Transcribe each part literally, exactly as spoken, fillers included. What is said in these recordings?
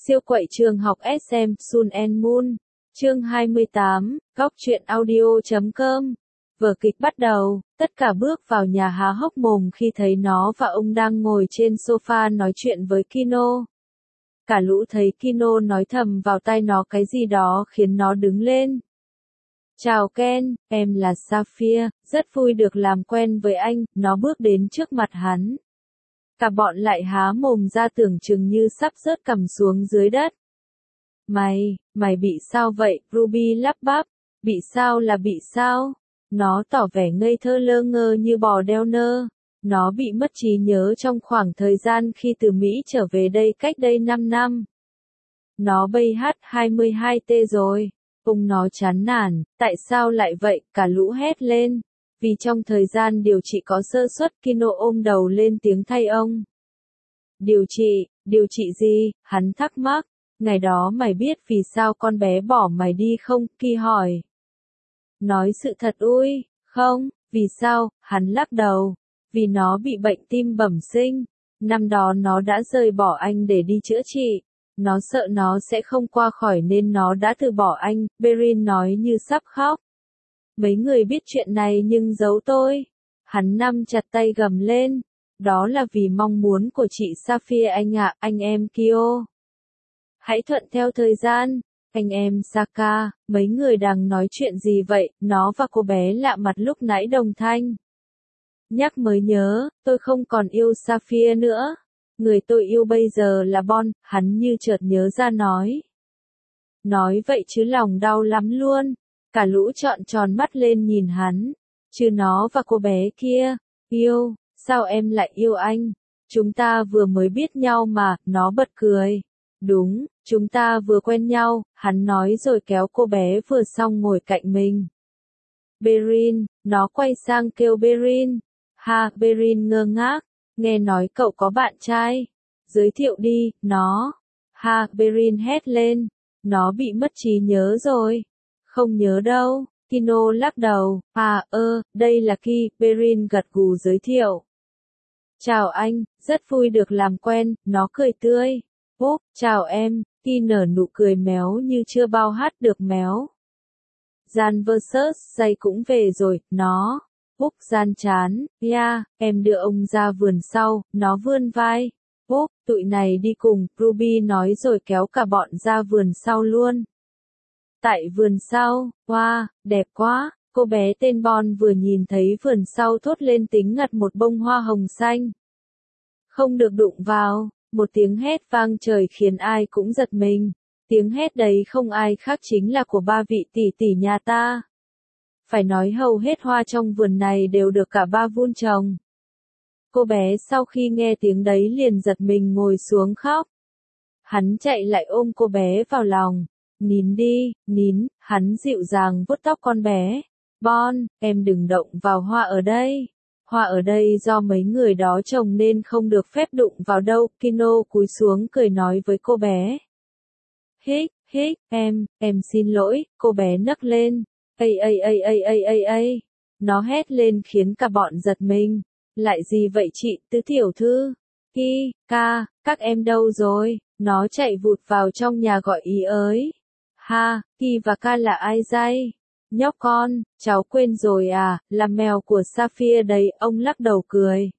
Siêu quậy trường học ét em Sun and Moon. Chương hai mươi tám, góc truyện audio chấm com. Vở kịch bắt đầu, tất cả bước vào nhà há hốc mồm khi thấy nó và ông đang ngồi trên sofa nói chuyện với Kino. Cả lũ thấy Kino nói thầm vào tai nó cái gì đó khiến nó đứng lên. Chào Ken, em là Sapphire, rất vui được làm quen với anh, nó bước đến trước mặt hắn. Cả bọn lại há mồm ra tưởng chừng như sắp rớt cằm xuống dưới đất. Mày, mày bị sao vậy? Ruby lắp bắp. Bị sao là bị sao? Nó tỏ vẻ ngây thơ lơ ngơ như bò đeo nơ. Nó bị mất trí nhớ trong khoảng thời gian khi từ Mỹ trở về đây cách đây năm năm. Nó bay hát hai mươi hai T rồi. Ông nó chán nản, tại sao lại vậy? Cả lũ hét lên. Vì trong thời gian điều trị có sơ suất, Kino ôm đầu lên tiếng thay ông. Điều trị, điều trị gì? Hắn thắc mắc. Ngày đó mày biết vì sao con bé bỏ mày đi không? Ki hỏi. Nói sự thật ui, không, vì sao? Hắn lắc đầu. Vì nó bị bệnh tim bẩm sinh. Năm đó nó đã rời bỏ anh để đi chữa trị. Nó sợ nó sẽ không qua khỏi nên nó đã từ bỏ anh, Berin nói như sắp khóc. Mấy người biết chuyện này nhưng giấu tôi. Hắn nắm chặt tay gầm lên. Đó là vì mong muốn của chị Sapphire anh ạ, anh em Kyo. Hãy thuận theo thời gian. Anh em Saka, mấy người đang nói chuyện gì vậy? Nó và cô bé lạ mặt lúc nãy đồng thanh. Nhắc mới nhớ, tôi không còn yêu Sapphire nữa. Người tôi yêu bây giờ là Bon, hắn như chợt nhớ ra nói. Nói vậy chứ lòng đau lắm luôn. Cả lũ trọn tròn mắt lên nhìn hắn. Chứ nó và cô bé kia. Yêu, sao em lại yêu anh? Chúng ta vừa mới biết nhau mà, nó bật cười. Đúng, chúng ta vừa quen nhau, hắn nói rồi kéo cô bé vừa xong ngồi cạnh mình. Berin, nó quay sang kêu Berin. Ha, Berin ngơ ngác. Nghe nói cậu có bạn trai. Giới thiệu đi, nó. Ha, Berin hét lên. Nó bị mất trí nhớ rồi. Không nhớ đâu. Kino lắc đầu. À, ơ, đây là Ki, Berin gật gù giới thiệu. Chào anh, rất vui được làm quen, nó cười tươi. Úp, chào em, Ki nở nụ cười méo như chưa bao hát được méo. Gian versus, dây cũng về rồi, nó. Úp gian chán, ya, em đưa ông ra vườn sau, nó vươn vai. Úp, tụi này đi cùng, Ruby nói rồi kéo cả bọn ra vườn sau luôn. Tại vườn sau, wow, đẹp quá, cô bé tên Bon vừa nhìn thấy vườn sau thốt lên tính ngặt một bông hoa hồng xanh. Không được đụng vào, một tiếng hét vang trời khiến ai cũng giật mình. Tiếng hét đấy không ai khác chính là của ba vị tỷ tỷ nhà ta. Phải nói hầu hết hoa trong vườn này đều được cả ba vun trồng. Cô bé sau khi nghe tiếng đấy liền giật mình ngồi xuống khóc. Hắn chạy lại ôm cô bé vào lòng. Nín đi, nín, hắn dịu dàng vuốt tóc con bé. Bon, em đừng động vào hoa ở đây. Hoa ở đây do mấy người đó trồng nên không được phép đụng vào đâu. Kino cúi xuống cười nói với cô bé. Hích, hích, em, em xin lỗi, cô bé nấc lên. Ây ây ây ây ây ây ây. Nó hét lên khiến cả bọn giật mình. Lại gì vậy chị, tứ tiểu thư? Ki, ca, các em đâu rồi? Nó chạy vụt vào trong nhà gọi ý ới. Ha, Ki và ca là ai dây? Nhóc con, cháu quên rồi à, là mèo của Sapphire đấy, ông lắc đầu cười.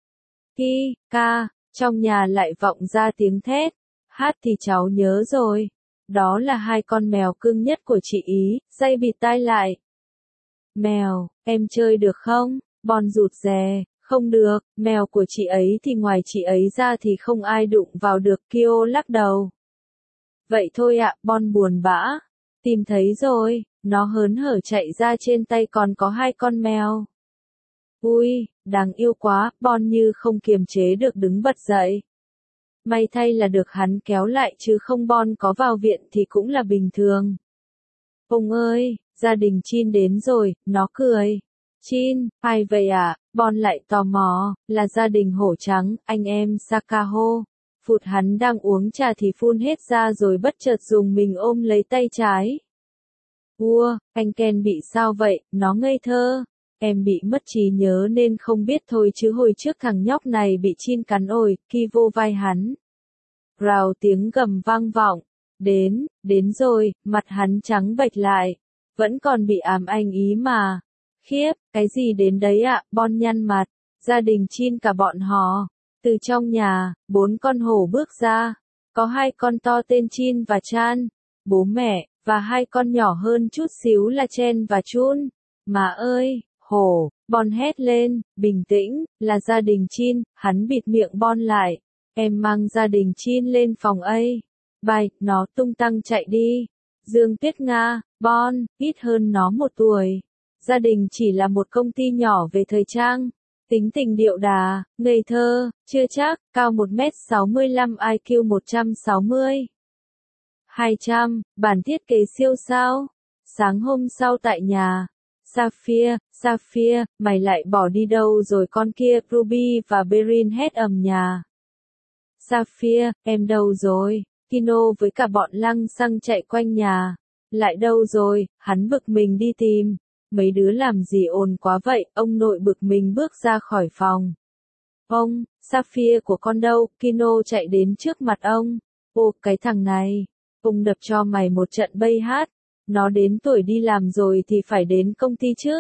Ki, ca, trong nhà lại vọng ra tiếng thét. Hát thì cháu nhớ rồi. Đó là hai con mèo cưng nhất của chị ý, dây bịt tai lại. Mèo, em chơi được không? Bon rụt rè, không được, mèo của chị ấy thì ngoài chị ấy ra thì không ai đụng vào được. Kyo lắc đầu. Vậy thôi ạ, Bon buồn bã. Tìm thấy rồi, nó hớn hở chạy ra trên tay còn có hai con mèo. Ui, đáng yêu quá, Bon như không kiềm chế được đứng bật dậy. May thay là được hắn kéo lại chứ không Bon có vào viện thì cũng là bình thường. Ông ơi, gia đình Chin đến rồi, nó cười. Chin, ai vậy ạ? Bon lại tò mò, là gia đình hổ trắng, anh em Sakaho. Phụt hắn đang uống trà thì phun hết ra rồi bất chợt dùng mình ôm lấy tay trái. Ua, anh Ken bị sao vậy? Nó ngây thơ. Em bị mất trí nhớ nên không biết thôi chứ hồi trước thằng nhóc này bị Chin cắn ổi, Ki vô vai hắn. rào tiếng gầm vang vọng. Đến, đến rồi, mặt hắn trắng bệch lại. Vẫn còn bị ám ảnh ý mà. Khiếp, cái gì đến đấy ạ, Bon nhăn mặt. Gia đình Chin cả bọn họ. Từ trong nhà, bốn con hổ bước ra. Có hai con to tên Chin và Chan, bố mẹ, và hai con nhỏ hơn chút xíu là Chen và Chun. Mà ơi, hổ, Bon hét lên, bình tĩnh, là gia đình Chin, hắn bịt miệng Bon lại. Em mang gia đình Chin lên phòng A. Bài, nó tung tăng chạy đi. Dương Tuyết Nga, Bon, ít hơn nó một tuổi. Gia đình chỉ là một công ty nhỏ về thời trang. Tính tình điệu đà, ngây thơ, chưa chắc, cao một mét sáu mươi lăm i kiu một trăm sáu mươi. hai trăm, bản thiết kế siêu sao. Sáng hôm sau tại nhà. Sapphire, Sapphire, mày lại bỏ đi đâu rồi con kia, Ruby và Berin hét ầm nhà. Sapphire, em đâu rồi? Kino với cả bọn lăng xăng chạy quanh nhà. Lại đâu rồi, hắn bực mình đi tìm. Mấy đứa làm gì ồn quá vậy, ông nội bực mình bước ra khỏi phòng. Ông, Sapphire của con đâu, Kino chạy đến trước mặt ông. Ô, cái thằng này, ông đập cho mày một trận bay hát. Nó đến tuổi đi làm rồi thì phải đến công ty chứ.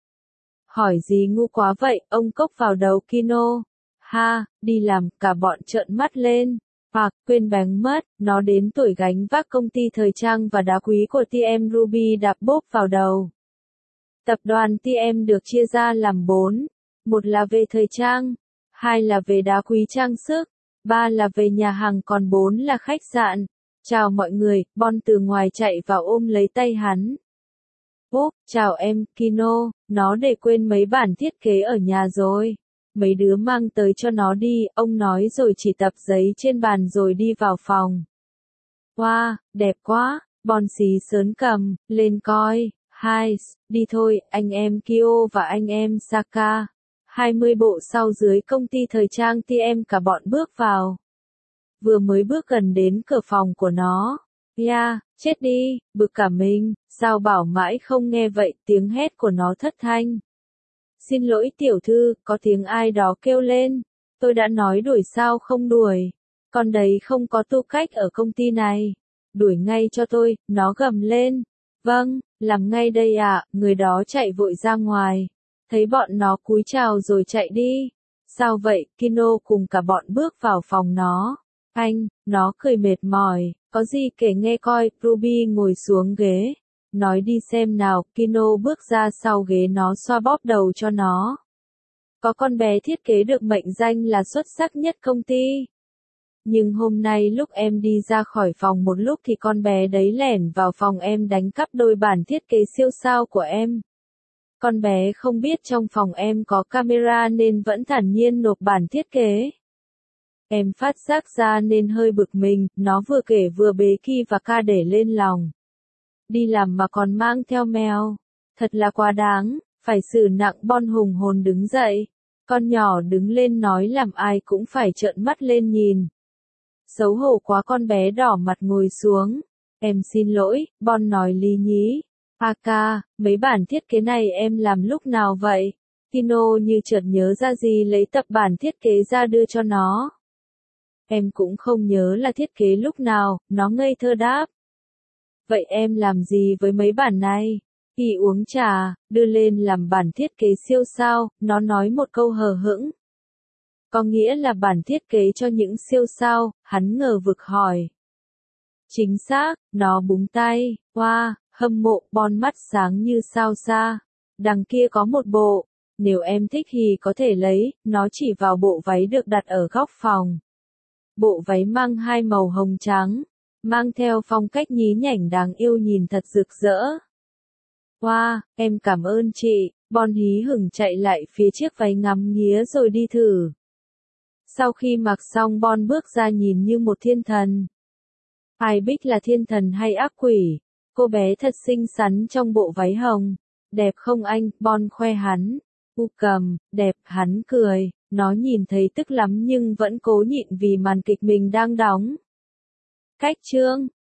Hỏi gì ngu quá vậy, ông cốc vào đầu Kino. Ha, đi làm, cả bọn trợn mắt lên. Hoặc, quên bén mất, nó đến tuổi gánh vác công ty thời trang và đá quý của tê em Ruby đạp bốp vào đầu. Tập đoàn tê em được chia ra làm bốn. Một là về thời trang, hai là về đá quý trang sức, ba là về nhà hàng còn bốn là khách sạn. Chào mọi người, Bon từ ngoài chạy vào ôm lấy tay hắn. Úp, chào em, Kino, nó để quên mấy bản thiết kế ở nhà rồi. Mấy đứa mang tới cho nó đi, ông nói rồi chỉ tập giấy trên bàn rồi đi vào phòng. Wow, đẹp quá, Bon xí sớn cầm, lên coi. Hai, đi thôi, anh em Kyo và anh em Saka. hai mươi bộ sau dưới công ty thời trang tê em cả bọn bước vào. Vừa mới bước gần đến cửa phòng của nó. Yeah, chết đi, bực cả mình, sao bảo mãi không nghe vậy, tiếng hét của nó thất thanh. Xin lỗi tiểu thư, có tiếng ai đó kêu lên. Tôi đã nói đuổi sao không đuổi. Con đấy không có tư cách ở công ty này. Đuổi ngay cho tôi, nó gầm lên. Vâng, làm ngay đây ạ, người đó chạy vội ra ngoài. Thấy bọn nó cúi chào rồi chạy đi. Sao vậy, Kino cùng cả bọn bước vào phòng nó. Anh, nó cười mệt mỏi, có gì kể nghe coi, Ruby ngồi xuống ghế. Nói đi xem nào, Kino bước ra sau ghế nó xoa bóp đầu cho nó. Có con bé thiết kế được mệnh danh là xuất sắc nhất công ty. Nhưng hôm nay lúc em đi ra khỏi phòng một lúc thì con bé đấy lẻn vào phòng em đánh cắp đôi bản thiết kế siêu sao của em. Con bé không biết trong phòng em có camera nên vẫn thản nhiên nộp bản thiết kế. Em phát giác ra nên hơi bực mình, nó vừa kể vừa bế Ki và Ka để lên lòng. Đi làm mà còn mang theo mèo. Thật là quá đáng, phải xử nặng. Bon hùng hồn đứng dậy. Con nhỏ đứng lên nói làm ai cũng phải trợn mắt lên nhìn. Xấu hổ quá, con bé đỏ mặt ngồi xuống. Em xin lỗi, Bon nói lý nhí. Aka, mấy bản thiết kế này em làm lúc nào vậy? Kino như chợt nhớ ra gì lấy tập bản thiết kế ra đưa cho nó. Em cũng không nhớ là thiết kế lúc nào, nó ngây thơ đáp. Vậy em làm gì với mấy bản này? Kỳ uống trà, đưa lên làm bản thiết kế siêu sao, nó nói một câu hờ hững. Có nghĩa là bản thiết kế cho những siêu sao, hắn ngờ vực hỏi. Chính xác, nó búng tay, wow, hâm mộ, Bon mắt sáng như sao xa. Đằng kia có một bộ, nếu em thích thì có thể lấy, nó chỉ vào bộ váy được đặt ở góc phòng. Bộ váy mang hai màu hồng trắng, mang theo phong cách nhí nhảnh đáng yêu nhìn thật rực rỡ. Wow, em cảm ơn chị, Bon hí hửng chạy lại phía chiếc váy ngắm nghía rồi đi thử. Sau khi mặc xong Bon bước ra nhìn như một thiên thần. Ai biết là thiên thần hay ác quỷ, cô bé thật xinh xắn trong bộ váy hồng. Đẹp không anh, Bon khoe hắn. U cầm, đẹp, hắn cười, nó nhìn thấy tức lắm nhưng vẫn cố nhịn vì màn kịch mình đang đóng. Cách chương